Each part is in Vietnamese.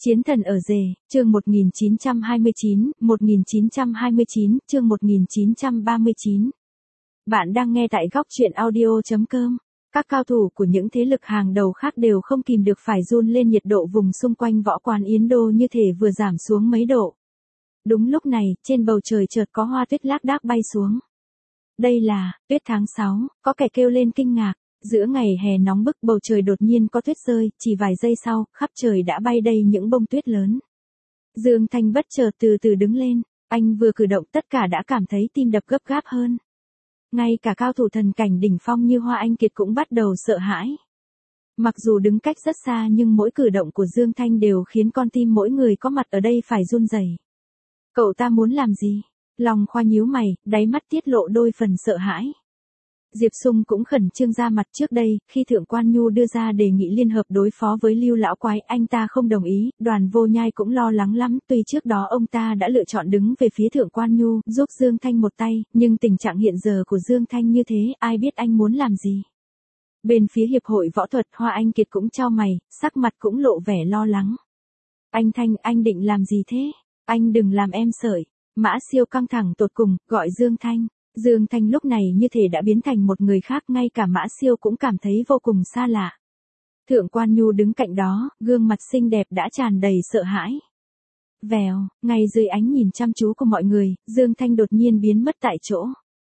Chiến thần ở rể, chương 1929, chương 1939. Bạn đang nghe tại góc truyện audio.com. Các cao thủ của những thế lực hàng đầu khác đều không kìm được phải run lên, nhiệt độ vùng xung quanh võ quán Yến Đô như thể vừa giảm xuống mấy độ. Đúng lúc này, trên bầu trời chợt có hoa tuyết lác đác bay xuống. Đây là tuyết tháng 6, có kẻ kêu lên kinh ngạc. Giữa ngày hè nóng bức, bầu trời đột nhiên có tuyết rơi, chỉ vài giây sau, khắp trời đã bay đầy những bông tuyết lớn. Dương Thanh bất chợt từ từ đứng lên, anh vừa cử động tất cả đã cảm thấy tim đập gấp gáp hơn. Ngay cả cao thủ thần cảnh đỉnh phong như Hoa Anh Kiệt cũng bắt đầu sợ hãi. Mặc dù đứng cách rất xa nhưng mỗi cử động của Dương Thanh đều khiến con tim mỗi người có mặt ở đây phải run rẩy. Cậu ta muốn làm gì? Lòng Khoa nhíu mày, đáy mắt tiết lộ đôi phần sợ hãi. Diệp Sung cũng khẩn trương ra mặt. Trước đây, khi Thượng Quan Nhu đưa ra đề nghị liên hợp đối phó với Lưu lão quái, anh ta không đồng ý, Đoàn Vô Nhai cũng lo lắng lắm, tuy trước đó ông ta đã lựa chọn đứng về phía Thượng Quan Nhu, giúp Dương Thanh một tay, nhưng tình trạng hiện giờ của Dương Thanh như thế, ai biết anh muốn làm gì. Bên phía Hiệp hội Võ thuật, Hoa Anh Kiệt cũng chau mày, sắc mặt cũng lộ vẻ lo lắng. Anh Thanh, anh định làm gì thế? Anh đừng làm em sởi. Mã Siêu căng thẳng tột cùng, gọi Dương Thanh. Dương Thanh lúc này như thể đã biến thành một người khác, ngay cả Mã Siêu cũng cảm thấy vô cùng xa lạ. Thượng Quan Nhu đứng cạnh đó, gương mặt xinh đẹp đã tràn đầy sợ hãi. Vèo, ngay dưới ánh nhìn chăm chú của mọi người, Dương Thanh đột nhiên biến mất tại chỗ.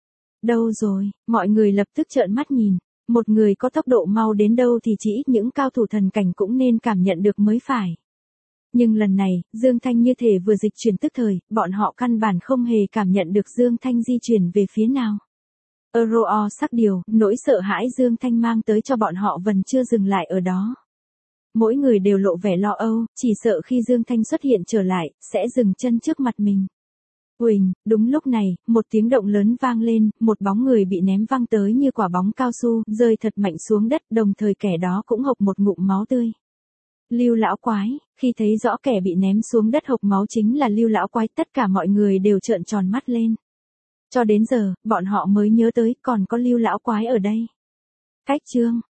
Đâu rồi? Mọi người lập tức trợn mắt nhìn. Một người có tốc độ mau đến đâu thì chỉ ít những cao thủ thần cảnh cũng nên cảm nhận được mới phải. Nhưng lần này, Dương Thanh như thể vừa dịch chuyển tức thời, bọn họ căn bản không hề cảm nhận được Dương Thanh di chuyển về phía nào. Euro sắc điều, nỗi sợ hãi Dương Thanh mang tới cho bọn họ vẫn chưa dừng lại ở đó. Mỗi người đều lộ vẻ lo âu, chỉ sợ khi Dương Thanh xuất hiện trở lại, sẽ dừng chân trước mặt mình. Huỳnh, đúng lúc này, một tiếng động lớn vang lên, một bóng người bị ném văng tới như quả bóng cao su, rơi thật mạnh xuống đất, đồng thời kẻ đó cũng hộc một ngụm máu tươi. Lưu lão quái, khi thấy rõ kẻ bị ném xuống đất hộc máu chính là Lưu lão quái, tất cả mọi người đều trợn tròn mắt lên. Cho đến giờ, bọn họ mới nhớ tới còn có Lưu lão quái ở đây. Cách chương